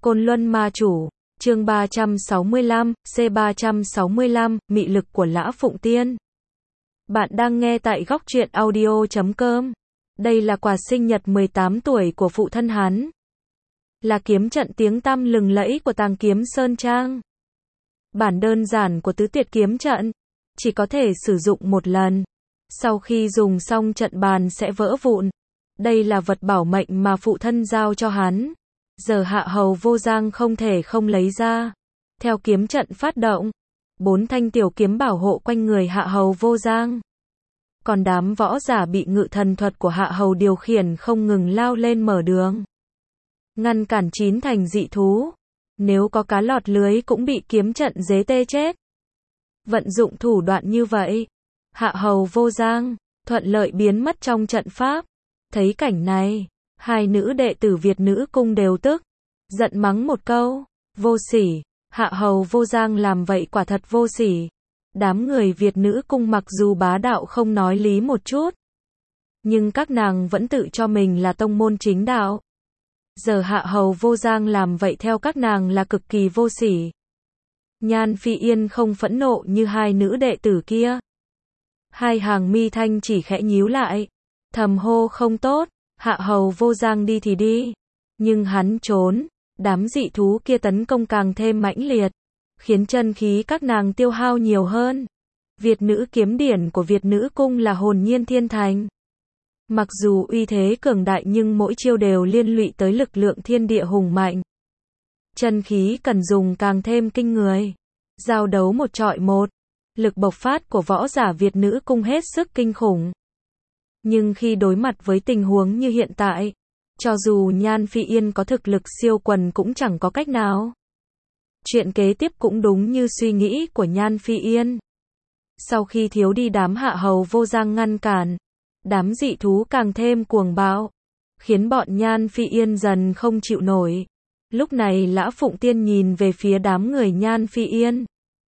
Côn Luân Ma Chủ, chương 365, C365, mị lực của Lã Phụng Tiên. Bạn đang nghe tại góc truyện audio.com. Đây là quà sinh nhật 18 tuổi của phụ thân hắn. Là kiếm trận tiếng tăm lừng lẫy của Tàng Kiếm Sơn Trang. Bản đơn giản của tứ tuyệt kiếm trận, chỉ có thể sử dụng một lần. Sau khi dùng xong trận bàn sẽ vỡ vụn. Đây là vật bảo mệnh mà phụ thân giao cho hắn. Giờ Hạ Hầu Vô Giang không thể không lấy ra. Theo kiếm trận phát động, 4 thanh tiểu kiếm bảo hộ quanh người Hạ Hầu Vô Giang. Còn đám võ giả bị ngự thần thuật của Hạ Hầu điều khiển không ngừng lao lên mở đường. Ngăn cản 9 thành dị thú. Nếu có cá lọt lưới cũng bị kiếm trận dế tê chết. Vận dụng thủ đoạn như vậy, Hạ Hầu Vô Giang thuận lợi biến mất trong trận pháp. Thấy cảnh này, hai nữ đệ tử Việt Nữ Cung đều tức, giận mắng một câu, vô sỉ. Hạ Hầu Vô Giang làm vậy quả thật vô sỉ. Đám người Việt Nữ Cung mặc dù bá đạo không nói lý một chút, nhưng các nàng vẫn tự cho mình là tông môn chính đạo. Giờ Hạ Hầu Vô Giang làm vậy theo các nàng là cực kỳ vô sỉ. Nhan Phi Yên không phẫn nộ như hai nữ đệ tử kia. Hai hàng mi thanh chỉ khẽ nhíu lại, thầm hô không tốt. Hạ Hầu Vô Giang đi thì đi, nhưng hắn trốn, đám dị thú kia tấn công càng thêm mãnh liệt, khiến chân khí các nàng tiêu hao nhiều hơn. Việt Nữ kiếm điển của Việt Nữ Cung là hồn nhiên thiên thành. Mặc dù uy thế cường đại nhưng mỗi chiêu đều liên lụy tới lực lượng thiên địa hùng mạnh. Chân khí cần dùng càng thêm kinh người. Giao đấu một trọi một, lực bộc phát của võ giả Việt Nữ Cung hết sức kinh khủng. Nhưng khi đối mặt với tình huống như hiện tại, cho dù Nhan Phi Yên có thực lực siêu quần cũng chẳng có cách nào. Chuyện kế tiếp cũng đúng như suy nghĩ của Nhan Phi Yên. Sau khi thiếu đi đám Hạ Hầu Vô Giang ngăn cản, đám dị thú càng thêm cuồng bạo, khiến bọn Nhan Phi Yên dần không chịu nổi. Lúc này Lã Phụng Tiên nhìn về phía đám người Nhan Phi Yên.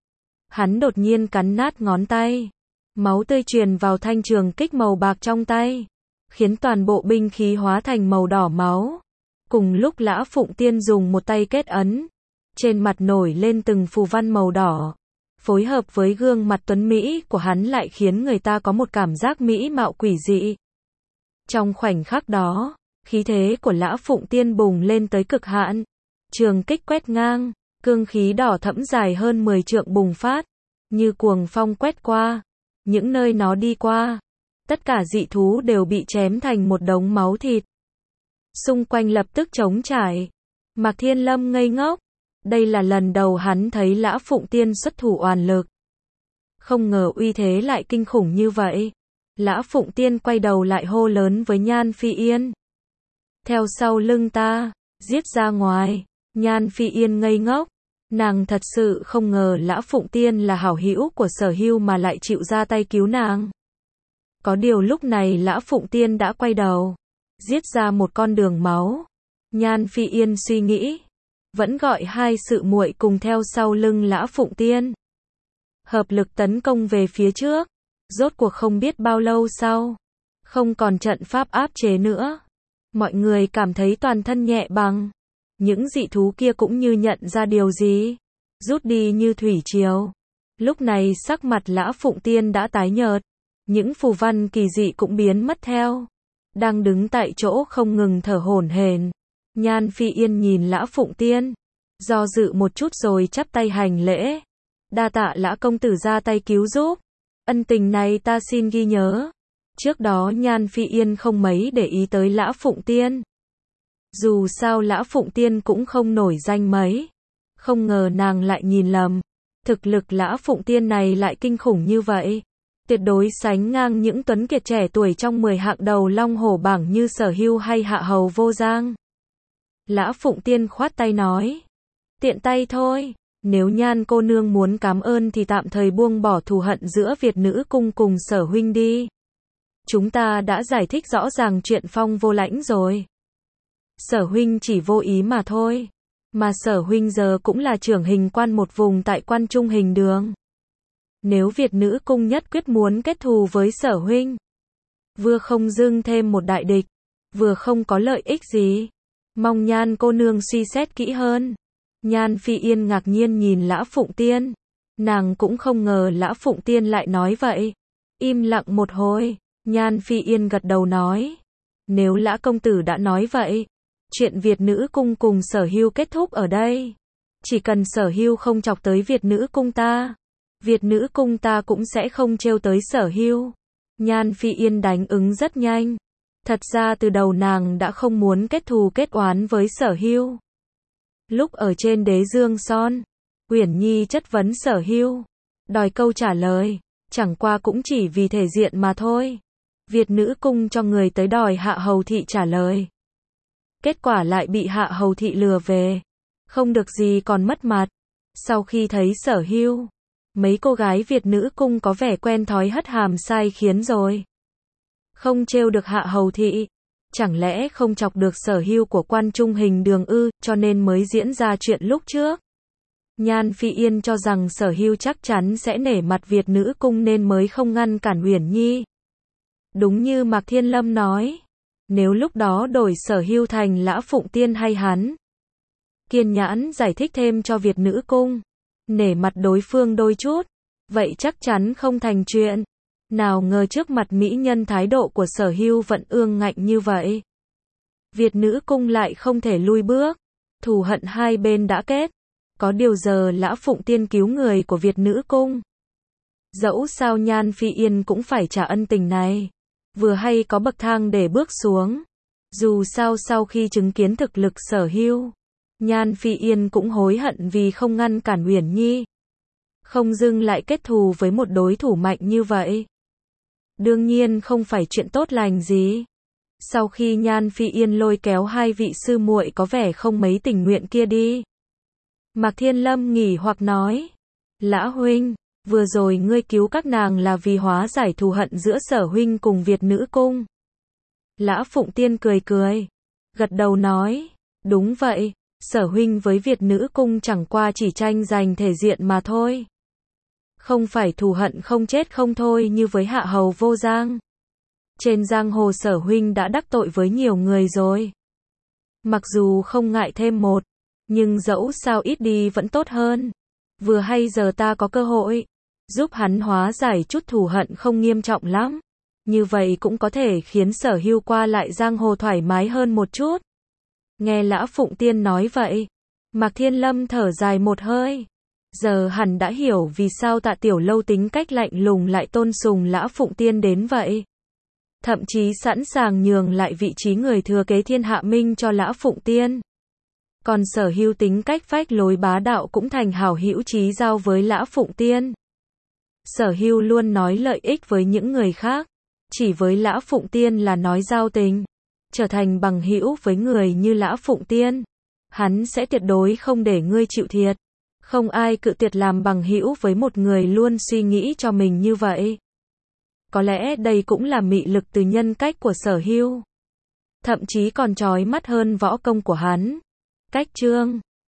Hắn đột nhiên cắn nát ngón tay. Máu tươi truyền vào thanh trường kích màu bạc trong tay, khiến toàn bộ binh khí hóa thành màu đỏ máu. Cùng lúc Lã Phụng Tiên dùng một tay kết ấn, trên mặt nổi lên từng phù văn màu đỏ. Phối hợp với gương mặt tuấn mỹ của hắn lại khiến người ta có một cảm giác mỹ mạo quỷ dị. Trong khoảnh khắc đó, khí thế của Lã Phụng Tiên bùng lên tới cực hạn. Trường kích quét ngang, cương khí đỏ thẫm dài hơn 10 trượng bùng phát, như cuồng phong quét qua. Những nơi nó đi qua, tất cả dị thú đều bị chém thành một đống máu thịt. Xung quanh lập tức trống trải. Mạc Thiên Lâm ngây ngốc. Đây là lần đầu hắn thấy Lã Phụng Tiên xuất thủ oàn lực. Không ngờ uy thế lại kinh khủng như vậy. Lã Phụng Tiên quay đầu lại hô lớn với Nhan Phi Yên. Theo sau lưng ta, giết ra ngoài. Nhan Phi Yên ngây ngốc. Nàng thật sự không ngờ Lã Phụng Tiên là hảo hữu của Sở Hưu mà lại chịu ra tay cứu nàng. Có điều lúc này Lã Phụng Tiên đã quay đầu, giết ra một con đường máu. Nhan Phi Yên suy nghĩ, vẫn gọi hai sự muội cùng theo sau lưng Lã Phụng Tiên. Hợp lực tấn công về phía trước. Rốt cuộc không biết bao lâu sau, không còn trận pháp áp chế nữa. Mọi người cảm thấy toàn thân nhẹ băng. Những dị thú kia cũng như nhận ra điều gì, rút đi như thủy triều. Lúc này sắc mặt Lã Phụng Tiên đã tái nhợt, những phù văn kỳ dị cũng biến mất theo. Đang đứng tại chỗ không ngừng thở hổn hển. Nhan Phi Yên nhìn Lã Phụng Tiên, do dự một chút rồi chắp tay hành lễ. Đa tạ Lã công tử ra tay cứu giúp, ân tình này ta xin ghi nhớ. Trước đó Nhan Phi Yên không mấy để ý tới Lã Phụng Tiên. Dù sao Lã Phụng Tiên cũng không nổi danh mấy. Không ngờ nàng lại nhìn lầm. Thực lực Lã Phụng Tiên này lại kinh khủng như vậy. Tuyệt đối sánh ngang những tuấn kiệt trẻ tuổi trong 10 hạng đầu Long Hổ bảng như Sở Hưu hay Hạ Hầu Vô Giang. Lã Phụng Tiên khoát tay nói. Tiện tay thôi. Nếu Nhan cô nương muốn cảm ơn thì tạm thời buông bỏ thù hận giữa Việt Nữ Cung cùng Sở huynh đi. Chúng ta đã giải thích rõ ràng chuyện Phong Vô Lãnh rồi. Sở huynh chỉ vô ý mà thôi. Mà Sở huynh giờ cũng là trưởng hình quan một vùng tại Quan Trung Hình Đường. Nếu Việt Nữ Cung nhất quyết muốn kết thù với Sở huynh, vừa không dưng thêm một đại địch, vừa không có lợi ích gì, Mong Nhan cô nương suy xét kỹ hơn. Nhan Phi Yên ngạc nhiên nhìn Lã Phụng Tiên. Nàng cũng không ngờ Lã Phụng Tiên lại nói vậy. Im lặng một hồi, Nhan Phi Yên gật đầu nói. Nếu Lã công tử đã nói vậy, chuyện Việt Nữ Cung cùng Sở Hưu kết thúc ở đây. Chỉ cần Sở Hưu không chọc tới Việt Nữ Cung ta, Việt Nữ Cung ta cũng sẽ không trêu tới Sở Hưu. Nhan Phi Yên đánh ứng rất nhanh. Thật ra từ đầu nàng đã không muốn kết thù kết oán với Sở Hưu. Lúc ở trên Đế Dương Son, Uyển Nhi chất vấn Sở Hưu, đòi câu trả lời, chẳng qua cũng chỉ vì thể diện mà thôi. Việt Nữ Cung cho người tới đòi Hạ Hầu Thị trả lời. Kết quả lại bị Hạ Hầu Thị lừa về. Không được gì còn mất mặt. Sau khi thấy Sở Hưu, mấy cô gái Việt Nữ Cung có vẻ quen thói hất hàm sai khiến rồi. Không trêu được Hạ Hầu Thị, chẳng lẽ không chọc được Sở Hưu của Quan Trung Hình Đường ư, cho nên mới diễn ra chuyện lúc trước. Nhan Phi Yên cho rằng Sở Hưu chắc chắn sẽ nể mặt Việt Nữ Cung nên mới không ngăn cản Uyển Nhi. Đúng như Mạc Thiên Lâm nói, nếu lúc đó đổi Sở Hưu thành Lã Phụng Tiên hay hắn kiên nhẫn giải thích thêm cho Việt Nữ Cung, nể mặt đối phương đôi chút, vậy chắc chắn không thành chuyện. Nào ngờ trước mặt mỹ nhân thái độ của Sở Hưu vẫn ương ngạnh như vậy. Việt Nữ Cung lại không thể lui bước, thù hận hai bên đã kết. Có điều giờ Lã Phụng Tiên cứu người của Việt Nữ Cung, dẫu sao Nhan Phi Yên cũng phải trả ân tình này. Vừa hay có bậc thang để bước xuống. Dù sao sau khi chứng kiến thực lực Sở Hưu, Nhan Phi Yên cũng hối hận vì không ngăn cản Uyển Nhi. Không dưng lại kết thù với một đối thủ mạnh như vậy. Đương nhiên không phải chuyện tốt lành gì. Sau khi Nhan Phi Yên lôi kéo hai vị sư muội có vẻ không mấy tình nguyện kia đi, Mạc Thiên Lâm nghỉ hoặc nói. Lã huynh, vừa rồi ngươi cứu các nàng là vì hóa giải thù hận giữa Sở huynh cùng Việt Nữ Cung. Lã Phụng Tiên cười cười, gật đầu nói. Đúng vậy, Sở huynh với Việt Nữ Cung chẳng qua chỉ tranh giành thể diện mà thôi. Không phải thù hận không chết không thôi như với Hạ Hầu Vô Giang. Trên giang hồ Sở huynh đã đắc tội với nhiều người rồi. Mặc dù không ngại thêm một, nhưng dẫu sao ít đi vẫn tốt hơn. Vừa hay giờ ta có cơ hội giúp hắn hóa giải chút thù hận không nghiêm trọng lắm. Như vậy cũng có thể khiến Sở Hưu qua lại giang hồ thoải mái hơn một chút. Nghe Lã Phụng Tiên nói vậy, Mạc Thiên Lâm thở dài một hơi. Giờ hẳn đã hiểu vì sao Tạ Tiểu Lâu tính cách lạnh lùng lại tôn sùng Lã Phụng Tiên đến vậy. Thậm chí sẵn sàng nhường lại vị trí người thừa kế thiên hạ minh cho Lã Phụng Tiên. Còn Sở Hưu tính cách phách lối bá đạo cũng thành hảo hữu chí giao với Lã Phụng Tiên. Sở Hưu luôn nói lợi ích với những người khác, chỉ với Lã Phụng Tiên là nói giao tình. Trở thành bằng hữu với người như Lã Phụng Tiên, hắn sẽ tuyệt đối không để ngươi chịu thiệt. Không ai cự tuyệt làm bằng hữu với một người luôn suy nghĩ cho mình như vậy. Có lẽ đây cũng là mị lực từ nhân cách của Sở Hưu. Thậm chí còn chói mắt hơn võ công của hắn. Cách chương